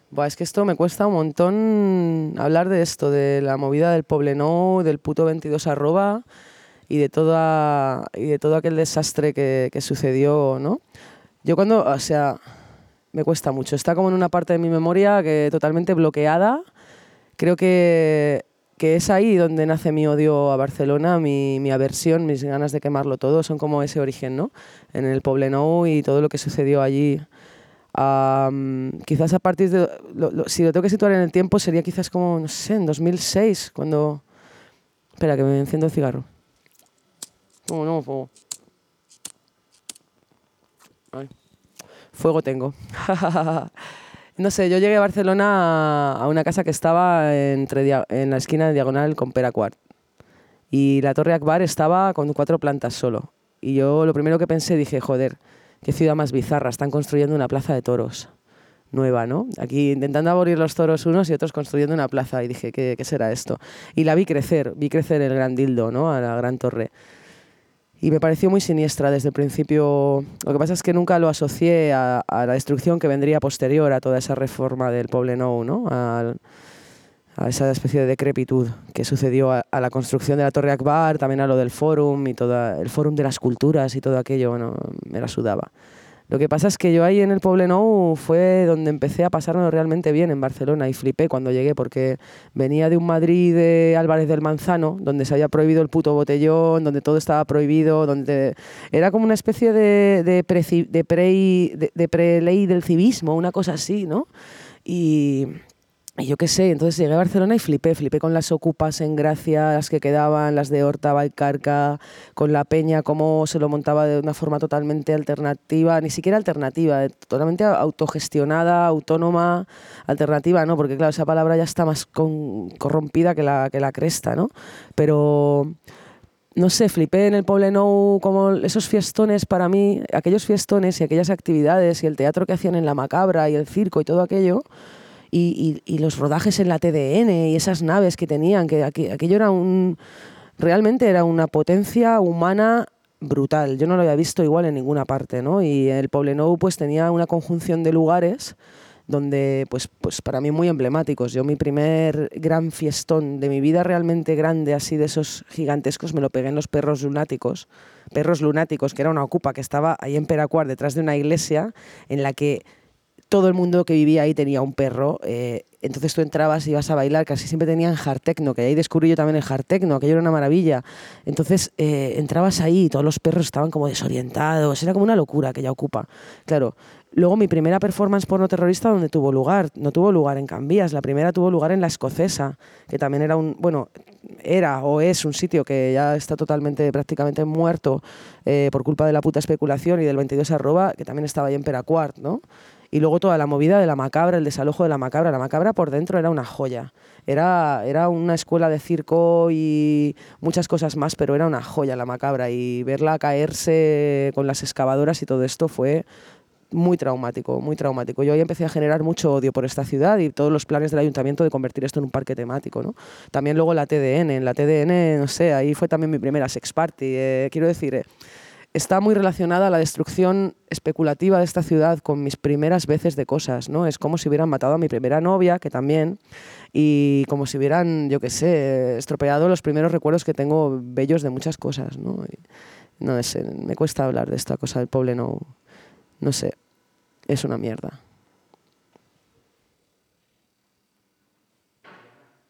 Buah, es que esto me cuesta un montón hablar de esto, de la movida del Poblenou, del puto 22 arroba y de todo aquel desastre que sucedió, ¿no? Yo cuando, o sea, me cuesta mucho. Está como en una parte de mi memoria que totalmente bloqueada. Creo que es ahí donde nace mi odio a Barcelona, mi aversión, mis ganas de quemarlo todo. Son como ese origen, ¿no? En el Poblenou y todo lo que sucedió allí. Quizás a partir de... si lo tengo que situar en el tiempo sería quizás como, no sé, en 2006, cuando... Espera, que me enciendo el cigarro. No, no, fuego. Ay, fuego tengo. No sé, yo llegué a Barcelona a una casa que estaba en la esquina de Diagonal con Peracuart. Y la Torre Akbar estaba con 4 plantas solo. Y yo lo primero que pensé, dije, joder, qué ciudad más bizarra, están construyendo una plaza de toros nueva, ¿no? Aquí intentando abolir los toros unos y otros construyendo una plaza. Y dije, ¿qué será esto? Y la vi crecer el gran dildo, ¿no? A la gran torre. Y me pareció muy siniestra desde el principio. Lo que pasa es que nunca lo asocié a la destrucción que vendría posterior a toda esa reforma del Poblenou, ¿no? A esa especie de decrepitud que sucedió a la construcción de la Torre Akbar, también a lo del Fórum y todo el Fórum de las Culturas y todo aquello, bueno, me la sudaba. Lo que pasa es que yo ahí en el Poblenou fue donde empecé a pasármelo realmente bien en Barcelona y flipé cuando llegué porque venía de un Madrid de Álvarez del Manzano, donde se había prohibido el puto botellón, donde todo estaba prohibido, donde era como una especie de preley del civismo, una cosa así, ¿no? Y yo qué sé, entonces llegué a Barcelona y flipé con las ocupas en Gracia, las que quedaban, las de Horta, Vallcarca, con la peña, cómo se lo montaba de una forma totalmente alternativa, ni siquiera alternativa, totalmente autogestionada, autónoma, alternativa, ¿no? Porque claro, esa palabra ya está más corrompida que la cresta, ¿no? Pero... No sé, flipé en el Poblenou como esos fiestones para mí, aquellos fiestones y aquellas actividades y el teatro que hacían en la Macabra y el circo y todo aquello, y los rodajes en la TDN y esas naves que tenían, que aquello era realmente era una potencia humana brutal. Yo no lo había visto igual en ninguna parte, ¿no? Y el Poblenou pues tenía una conjunción de lugares donde pues para mí muy emblemáticos. Yo mi primer gran fiestón de mi vida realmente grande, así de esos gigantescos, me lo pegué en los Perros Lunáticos. Perros Lunáticos, que era una ocupa que estaba ahí en Peracuart, detrás de una iglesia en la que todo el mundo que vivía ahí tenía un perro, entonces tú entrabas y ibas a bailar, casi siempre tenían hard techno, que ahí descubrí yo también el hard techno, aquello era una maravilla. Entonces entrabas ahí y todos los perros estaban como desorientados, era como una locura aquella ocupa. Claro, luego mi primera performance porno terrorista, ¿dónde tuvo lugar? No tuvo lugar en Cambias, la primera tuvo lugar en La Escocesa, que también era era o es un sitio que ya está totalmente, prácticamente muerto por culpa de la puta especulación y del 22 arroba, que también estaba ahí en Peracuart, ¿no? Y luego toda la movida de la Macabra, el desalojo de la Macabra. La Macabra por dentro era una joya. Era una escuela de circo y muchas cosas más, pero era una joya la Macabra. Y verla caerse con las excavadoras y todo esto fue muy traumático, muy traumático. Yo ahí empecé a generar mucho odio por esta ciudad y todos los planes del ayuntamiento de convertir esto en un parque temático, ¿no? También luego la TDN. En la TDN, no sé, ahí fue también mi primera sex party. Quiero decir... está muy relacionada la destrucción especulativa de esta ciudad con mis primeras veces de cosas, ¿no? Es como si hubieran matado a mi primera novia, que también, y como si hubieran, yo qué sé, estropeado los primeros recuerdos que tengo bellos de muchas cosas, ¿no? Y no sé, me cuesta hablar de esta cosa del pueblo, no sé, es una mierda.